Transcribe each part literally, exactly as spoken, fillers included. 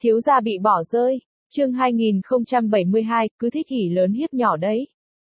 Thiếu gia bị bỏ rơi. Chương hai nghìn không trăm bảy mươi hai, cứ thích hỉ lớn hiếp nhỏ đấy.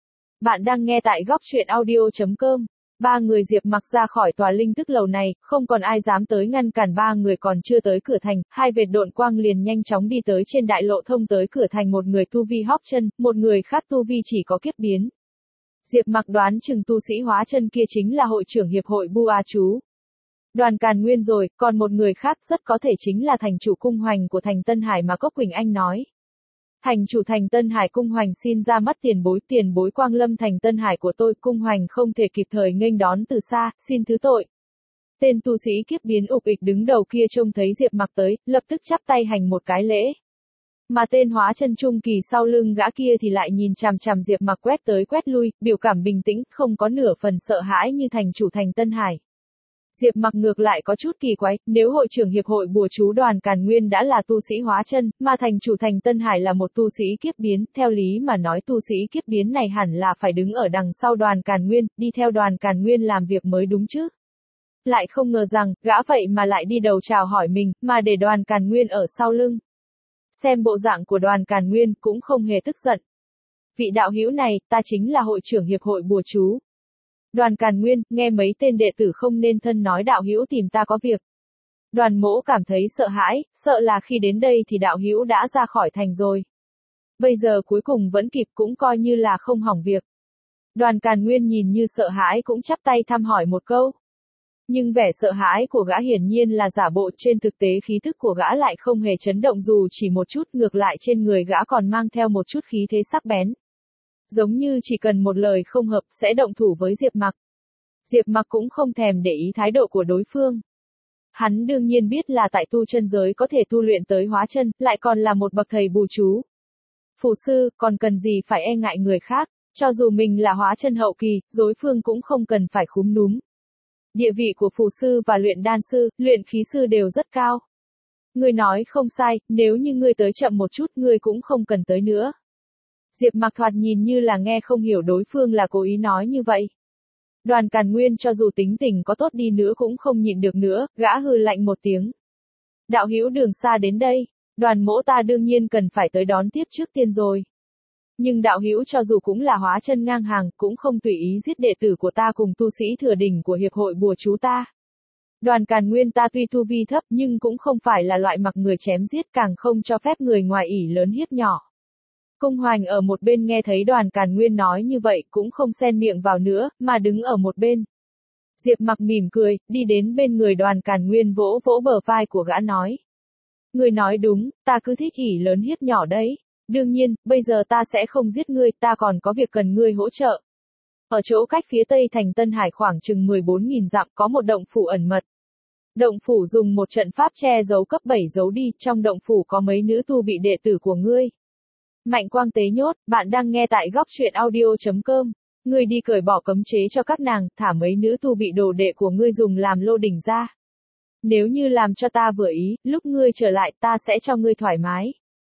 Bạn đang nghe tại góc truyện audio chấm com. Ba người Diệp Mặc ra khỏi tòa linh tức lầu này, không còn ai dám tới ngăn cản ba người còn chưa tới cửa thành, hai vệt độn quang liền nhanh chóng đi tới trên đại lộ thông tới cửa thành, một người tu vi hóp chân, một người khác tu vi chỉ có kiếp biến. Diệp Mặc đoán chừng tu sĩ hóa chân kia chính là hội trưởng hiệp hội Bu A Chú. Đoàn Càn Nguyên rồi, còn một người khác rất có thể chính là thành chủ cung hoành của thành Tân Hải mà Cốc Quỳnh Anh nói. Thành chủ thành Tân Hải cung hoành xin ra mắt tiền bối, tiền bối quang lâm thành Tân Hải của tôi, cung hoành không thể kịp thời nghênh đón từ xa, xin thứ tội. Tên tu sĩ kiếp biến ục ịch đứng đầu kia trông thấy Diệp Mặc tới, lập tức chắp tay hành một cái lễ. Mà tên hóa chân trung kỳ sau lưng gã kia thì lại nhìn chằm chằm Diệp Mặc quét tới quét lui, biểu cảm bình tĩnh, không có nửa phần sợ hãi như thành chủ thành Tân Hải. Diệp Mặc ngược lại có chút kỳ quái, nếu hội trưởng hiệp hội bùa chú Đoàn Càn Nguyên đã là tu sĩ hóa chân, mà thành chủ thành Tân Hải là một tu sĩ kiếp biến, theo lý mà nói tu sĩ kiếp biến này hẳn là phải đứng ở đằng sau Đoàn Càn Nguyên, đi theo Đoàn Càn Nguyên làm việc mới đúng chứ. Lại không ngờ rằng, gã vậy mà lại đi đầu chào hỏi mình, mà để Đoàn Càn Nguyên ở sau lưng. Xem bộ dạng của Đoàn Càn Nguyên cũng không hề tức giận. Vị đạo hữu này, ta chính là hội trưởng hiệp hội bùa chú. Đoàn Càn Nguyên, nghe mấy tên đệ tử không nên thân nói đạo hữu tìm ta có việc. Đoàn Mỗ cảm thấy sợ hãi, sợ là khi đến đây thì đạo hữu đã ra khỏi thành rồi. Bây giờ cuối cùng vẫn kịp, cũng coi như là không hỏng việc. Đoàn Càn Nguyên nhìn như sợ hãi cũng chắp tay thăm hỏi một câu. Nhưng vẻ sợ hãi của gã hiển nhiên là giả bộ, trên thực tế khí thức của gã lại không hề chấn động dù chỉ một chút, ngược lại trên người gã còn mang theo một chút khí thế sắc bén. Giống như chỉ cần một lời không hợp sẽ động thủ với Diệp Mặc. Diệp Mặc cũng không thèm để ý thái độ của đối phương. Hắn đương nhiên biết là tại tu chân giới có thể tu luyện tới hóa chân, lại còn là một bậc thầy bùa chú. Phù sư, còn cần gì phải e ngại người khác, cho dù mình là hóa chân hậu kỳ, đối phương cũng không cần phải khúm núm. Địa vị của phù sư và luyện đan sư, luyện khí sư đều rất cao. Ngươi nói không sai, nếu như ngươi tới chậm một chút ngươi cũng không cần tới nữa. Diệp Mặc thoạt nhìn như là nghe không hiểu đối phương là cố ý nói như vậy. Đoàn Càn Nguyên cho dù tính tình có tốt đi nữa cũng không nhịn được nữa, gã hừ lạnh một tiếng. Đạo hữu đường xa đến đây, Đoàn Mỗ ta đương nhiên cần phải tới đón tiếp trước tiên rồi. Nhưng đạo hữu cho dù cũng là hóa chân ngang hàng, cũng không tùy ý giết đệ tử của ta cùng tu sĩ thừa đỉnh của hiệp hội bùa chú ta. Đoàn Càn Nguyên ta tuy tu vi thấp nhưng cũng không phải là loại mặc người chém giết, càng không cho phép người ngoài ỷ lớn hiếp nhỏ. Cung hoành ở một bên nghe thấy Đoàn Càn Nguyên nói như vậy cũng không xen miệng vào nữa, mà đứng ở một bên. Diệp Mặc mỉm cười, đi đến bên người Đoàn Càn Nguyên vỗ vỗ bờ vai của gã nói. Ngươi nói đúng, ta cứ thích ỷ lớn hiếp nhỏ đấy. Đương nhiên, bây giờ ta sẽ không giết ngươi, ta còn có việc cần ngươi hỗ trợ. Ở chỗ cách phía tây thành Tân Hải khoảng chừng mười bốn nghìn dặm có một động phủ ẩn mật. Động phủ dùng một trận pháp che giấu cấp bảy giấu đi, trong động phủ có mấy nữ tu bị đệ tử của ngươi. Mạnh Quang Tế nhốt, bạn đang nghe tại góc truyện audio chấm com. Ngươi đi cởi bỏ cấm chế cho các nàng, thả mấy nữ tu bị đồ đệ của ngươi dùng làm lô đỉnh ra. Nếu như làm cho ta vừa ý, lúc ngươi trở lại ta sẽ cho ngươi thoải mái.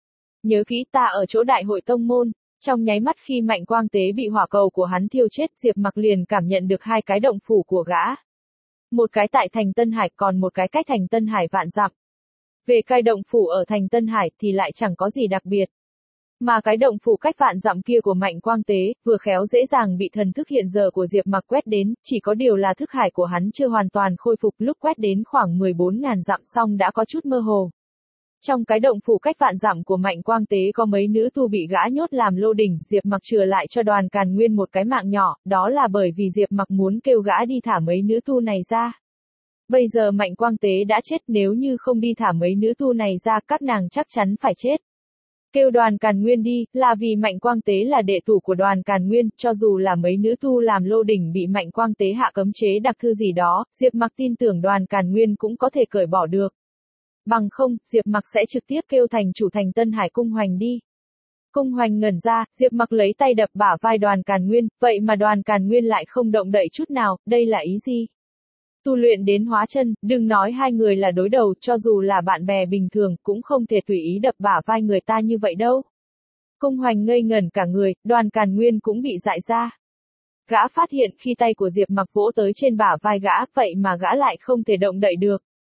Nhớ kỹ ta ở chỗ đại hội tông môn. Trong nháy mắt khi Mạnh Quang Tế bị hỏa cầu của hắn thiêu chết, Diệp Mặc liền cảm nhận được hai cái động phủ của gã. Một cái tại thành Tân Hải, còn một cái cách thành Tân Hải vạn dặm. Về cái động phủ ở thành Tân Hải thì lại chẳng có gì đặc biệt. Mà cái động phủ cách vạn dặm kia của Mạnh Quang Tế, vừa khéo dễ dàng bị thần thức hiện giờ của Diệp Mặc quét đến, chỉ có điều là thức hải của hắn chưa hoàn toàn khôi phục, lúc quét đến khoảng mười bốn nghìn dặm xong đã có chút mơ hồ. Trong cái động phủ cách vạn dặm của Mạnh Quang Tế có mấy nữ tu bị gã nhốt làm lô đỉnh, Diệp Mặc chừa lại cho Đoàn Càn Nguyên một cái mạng nhỏ, đó là bởi vì Diệp Mặc muốn kêu gã đi thả mấy nữ tu này ra. Bây giờ Mạnh Quang Tế đã chết, nếu như không đi thả mấy nữ tu này ra, các nàng chắc chắn phải chết. Kêu Đoàn Càn Nguyên đi, là vì Mạnh Quang Tế là đệ tử của Đoàn Càn Nguyên, cho dù là mấy nữ tu làm lô đỉnh bị Mạnh Quang Tế hạ cấm chế đặc thư gì đó, Diệp Mặc tin tưởng Đoàn Càn Nguyên cũng có thể cởi bỏ được. Bằng không, Diệp Mặc sẽ trực tiếp kêu thành chủ thành Tân Hải cung hoành đi. Cung hoành ngẩn ra, Diệp Mặc lấy tay đập bả vai Đoàn Càn Nguyên, vậy mà Đoàn Càn Nguyên lại không động đậy chút nào, đây là ý gì? Tu luyện đến hóa chân, đừng nói hai người là đối đầu, cho dù là bạn bè bình thường, cũng không thể tùy ý đập bả vai người ta như vậy đâu. Cung hoành ngây ngẩn cả người, Đoàn Càn Nguyên cũng bị dại ra. Gã phát hiện khi tay của Diệp Mặc vỗ tới trên bả vai gã, vậy mà gã lại không thể động đậy được.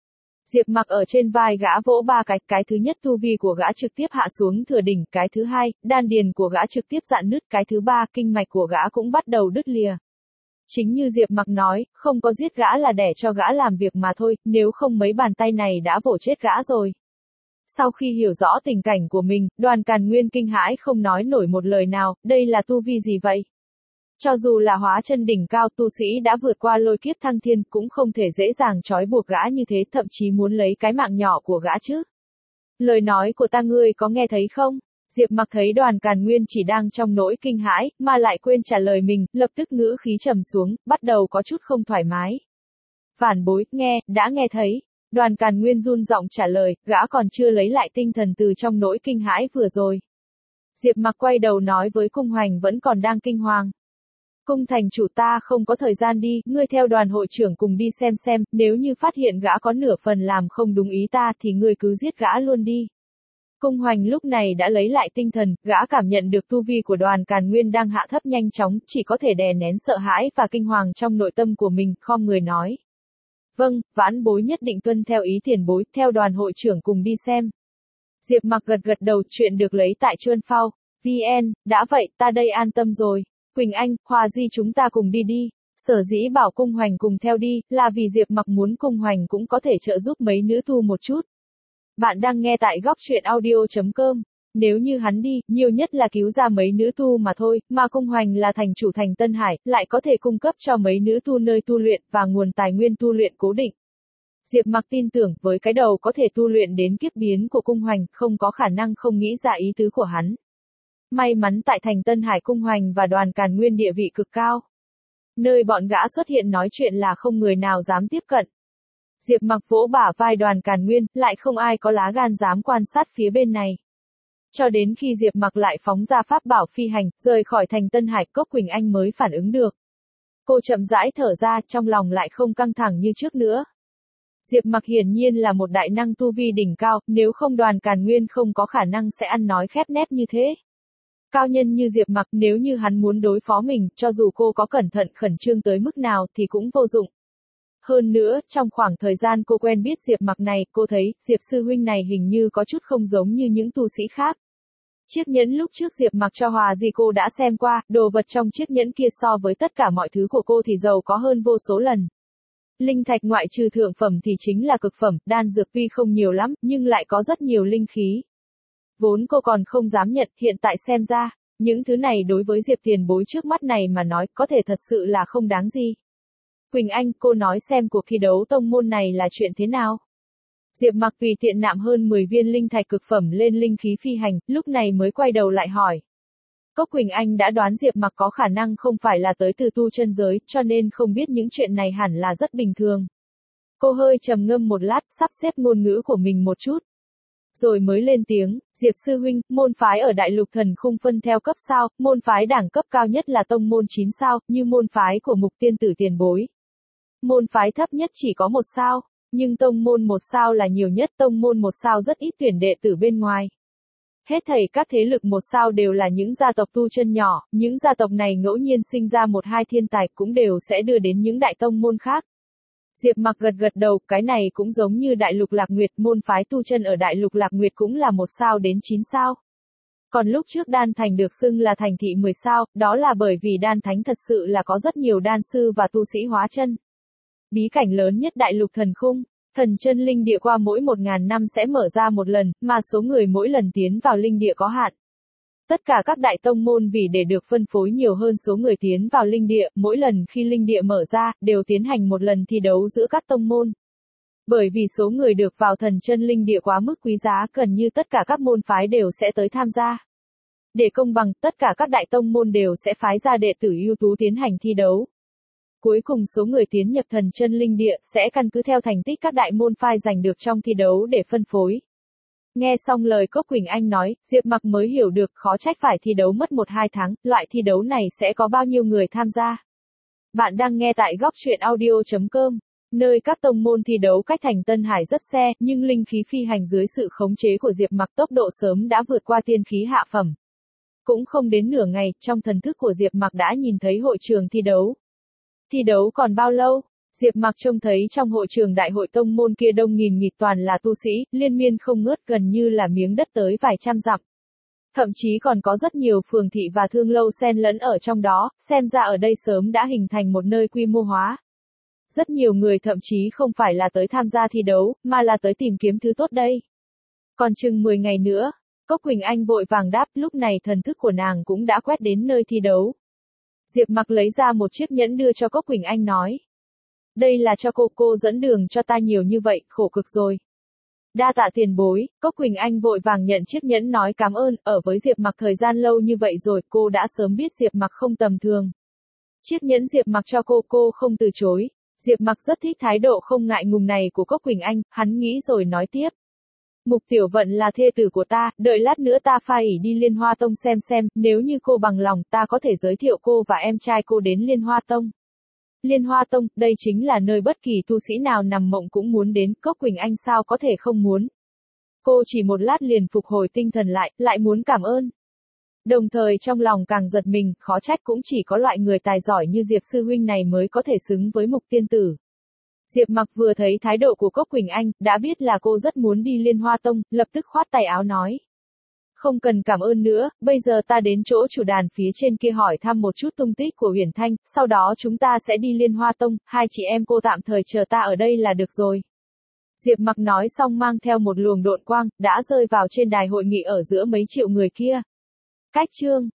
Diệp Mặc ở trên vai gã vỗ ba cái, cái thứ nhất tu vi của gã trực tiếp hạ xuống thừa đỉnh, cái thứ hai, đan điền của gã trực tiếp rạn nứt, cái thứ ba, kinh mạch của gã cũng bắt đầu đứt lìa. Chính như Diệp Mặc nói, không có giết gã là để cho gã làm việc mà thôi, nếu không mấy bàn tay này đã vỗ chết gã rồi. Sau khi hiểu rõ tình cảnh của mình, Đoàn Càn Nguyên kinh hãi không nói nổi một lời nào, đây là tu vi gì vậy? Cho dù là hóa chân đỉnh cao, tu sĩ đã vượt qua lôi kiếp thăng thiên, cũng không thể dễ dàng trói buộc gã như thế, thậm chí muốn lấy cái mạng nhỏ của gã chứ. Lời nói của ta ngươi có nghe thấy không? Diệp Mặc thấy Đoàn Càn Nguyên chỉ đang trong nỗi kinh hãi, mà lại quên trả lời mình, lập tức ngữ khí trầm xuống, bắt đầu có chút không thoải mái. Phản bối, nghe, đã nghe thấy. Đoàn Càn Nguyên run giọng trả lời, gã còn chưa lấy lại tinh thần từ trong nỗi kinh hãi vừa rồi. Diệp Mặc quay đầu nói với Cung Hoành vẫn còn đang kinh hoàng. Cung thành chủ, ta không có thời gian đi, ngươi theo Đoàn hội trưởng cùng đi xem xem, nếu như phát hiện gã có nửa phần làm không đúng ý ta thì ngươi cứ giết gã luôn đi. Cung Hoành lúc này đã lấy lại tinh thần, gã cảm nhận được tu vi của Đoàn Càn Nguyên đang hạ thấp nhanh chóng, chỉ có thể đè nén sợ hãi và kinh hoàng trong nội tâm của mình, khom người nói. Vâng, vãn bối nhất định tuân theo ý tiền bối, theo Đoàn hội trưởng cùng đi xem. Diệp Mặc gật gật đầu, chuyện được lấy tại Chuân Phao, vn, đã vậy, ta đây an tâm rồi. Quỳnh Anh, Hòa Di chúng ta cùng đi đi. Sở dĩ bảo Cung Hoành cùng theo đi, là vì Diệp Mặc muốn Cung Hoành cũng có thể trợ giúp mấy nữ tu một chút. Bạn đang nghe tại góc truyện audio chấm com. Nếu như hắn đi, nhiều nhất là cứu ra mấy nữ tu mà thôi, mà Cung Hoành là thành chủ thành Tân Hải, lại có thể cung cấp cho mấy nữ tu nơi tu luyện và nguồn tài nguyên tu luyện cố định. Diệp Mặc tin tưởng, với cái đầu có thể tu luyện đến kiếp biến của Cung Hoành, không có khả năng không nghĩ ra ý tứ của hắn. May mắn tại thành Tân Hải, Cung Hoành và Đoàn Càn Nguyên địa vị cực cao. Nơi bọn gã xuất hiện nói chuyện là không người nào dám tiếp cận. Diệp Mặc vỗ bả vai Đoàn Càn Nguyên, lại không ai có lá gan dám quan sát phía bên này. Cho đến khi Diệp Mặc lại phóng ra pháp bảo phi hành, rời khỏi thành Tân Hải, Cốc Quỳnh Anh mới phản ứng được. Cô chậm rãi thở ra, trong lòng lại không căng thẳng như trước nữa. Diệp Mặc hiển nhiên là một đại năng tu vi đỉnh cao, nếu không Đoàn Càn Nguyên không có khả năng sẽ ăn nói khép nép như thế. Cao nhân như Diệp Mặc, nếu như hắn muốn đối phó mình, cho dù cô có cẩn thận khẩn trương tới mức nào thì cũng vô dụng. Hơn nữa, trong khoảng thời gian cô quen biết Diệp Mặc này, cô thấy, Diệp sư huynh này hình như có chút không giống như những tu sĩ khác. Chiếc nhẫn lúc trước Diệp Mặc cho Hòa Di cô đã xem qua, đồ vật trong chiếc nhẫn kia so với tất cả mọi thứ của cô thì giàu có hơn vô số lần. Linh thạch ngoại trừ thượng phẩm thì chính là cực phẩm, đan dược tuy không nhiều lắm, nhưng lại có rất nhiều linh khí. Vốn cô còn không dám nhận, hiện tại xem ra, những thứ này đối với Diệp tiền bối trước mắt này mà nói, có thể thật sự là không đáng gì. Quỳnh Anh, cô nói xem cuộc thi đấu tông môn này là chuyện thế nào? Diệp Mặc tùy tiện nạm hơn mười viên linh thạch cực phẩm lên linh khí phi hành, lúc này mới quay đầu lại hỏi. Cốc Quỳnh Anh đã đoán Diệp Mặc có khả năng không phải là tới từ tu chân giới, cho nên không biết những chuyện này hẳn là rất bình thường. Cô hơi trầm ngâm một lát, sắp xếp ngôn ngữ của mình một chút. Rồi mới lên tiếng, Diệp sư huynh, môn phái ở Đại Lục Thần Khung phân theo cấp sao, môn phái đẳng cấp cao nhất là tông môn chín sao, như môn phái của Mục Tiên tử tiền bối. Môn phái thấp nhất chỉ có một sao, nhưng tông môn một sao là nhiều nhất, tông môn một sao rất ít tuyển đệ tử bên ngoài. Hết thảy các thế lực một sao đều là những gia tộc tu chân nhỏ, những gia tộc này ngẫu nhiên sinh ra một hai thiên tài cũng đều sẽ đưa đến những đại tông môn khác. Diệp Mặc gật gật đầu, cái này cũng giống như Đại Lục Lạc Nguyệt, môn phái tu chân ở Đại Lục Lạc Nguyệt cũng là một sao đến chín sao. Còn lúc trước Đan Thành được xưng là thành thị mười sao, đó là bởi vì Đan Thánh thật sự là có rất nhiều đan sư và tu sĩ hóa chân. Bí cảnh lớn nhất Đại Lục Thần Khung, thần chân linh địa qua mỗi một ngàn năm sẽ mở ra một lần, mà số người mỗi lần tiến vào linh địa có hạn. Tất cả các đại tông môn vì để được phân phối nhiều hơn số người tiến vào linh địa, mỗi lần khi linh địa mở ra, đều tiến hành một lần thi đấu giữa các tông môn. Bởi vì số người được vào thần chân linh địa quá mức quý giá, gần như tất cả các môn phái đều sẽ tới tham gia. Để công bằng, tất cả các đại tông môn đều sẽ phái ra đệ tử ưu tú tiến hành thi đấu. Cuối cùng số người tiến nhập thần chân linh địa sẽ căn cứ theo thành tích các đại môn phái giành được trong thi đấu để phân phối. Nghe xong lời Cốc Quỳnh Anh nói, Diệp Mặc mới hiểu được khó trách phải thi đấu mất một hai tháng, loại thi đấu này sẽ có bao nhiêu người tham gia. Bạn đang nghe tại góc truyện audio chấm com, nơi các tông môn thi đấu cách thành Tân Hải rất xe, nhưng linh khí phi hành dưới sự khống chế của Diệp Mặc tốc độ sớm đã vượt qua tiên khí hạ phẩm. Cũng không đến nửa ngày, trong thần thức của Diệp Mặc đã nhìn thấy hội trường thi đấu. Thi đấu còn bao lâu? Diệp Mặc trông thấy trong hội trường đại hội tông môn kia đông nghìn nghịt toàn là tu sĩ, liên miên không ngớt gần như là miếng đất tới vài trăm dặm. Thậm chí còn có rất nhiều phường thị và thương lâu xen lẫn ở trong đó, xem ra ở đây sớm đã hình thành một nơi quy mô hóa. Rất nhiều người thậm chí không phải là tới tham gia thi đấu, mà là tới tìm kiếm thứ tốt đây. Còn chừng mười ngày nữa, Cốc Quỳnh Anh vội vàng đáp, lúc này thần thức của nàng cũng đã quét đến nơi thi đấu. Diệp Mặc lấy ra một chiếc nhẫn đưa cho Cốc Quỳnh Anh nói. Đây là cho cô, cô dẫn đường cho ta nhiều như vậy, khổ cực rồi. Đa tạ tiền bối, Cốc Quỳnh Anh vội vàng nhận chiếc nhẫn nói cảm ơn, ở với Diệp Mặc thời gian lâu như vậy rồi, cô đã sớm biết Diệp Mặc không tầm thường. Chiếc nhẫn Diệp Mặc cho cô, cô không từ chối. Diệp Mặc rất thích thái độ không ngại ngùng này của Cốc Quỳnh Anh, hắn nghĩ rồi nói tiếp. Mục Tiểu Vận là thê tử của ta, đợi lát nữa ta pha ỷ đi Liên Hoa Tông xem xem, nếu như cô bằng lòng, ta có thể giới thiệu cô và em trai cô đến Liên Hoa Tông. Liên Hoa Tông, đây chính là nơi bất kỳ tu sĩ nào nằm mộng cũng muốn đến, Cốc Quỳnh Anh sao có thể không muốn. Cô chỉ một lát liền phục hồi tinh thần lại, lại muốn cảm ơn. Đồng thời trong lòng càng giật mình, khó trách cũng chỉ có loại người tài giỏi như Diệp sư huynh này mới có thể xứng với Mục tiên tử. Diệp Mặc vừa thấy thái độ của Cốc Quỳnh Anh, đã biết là cô rất muốn đi Liên Hoa Tông, lập tức khoát tay áo nói. Không cần cảm ơn nữa, bây giờ ta đến chỗ chủ đàn phía trên kia hỏi thăm một chút tung tích của Huyền Thanh, sau đó chúng ta sẽ đi Liên Hoa Tông, hai chị em cô tạm thời chờ ta ở đây là được rồi. Diệp Mặc nói xong mang theo một luồng độn quang, đã rơi vào trên đài hội nghị ở giữa mấy triệu người kia. Cách chương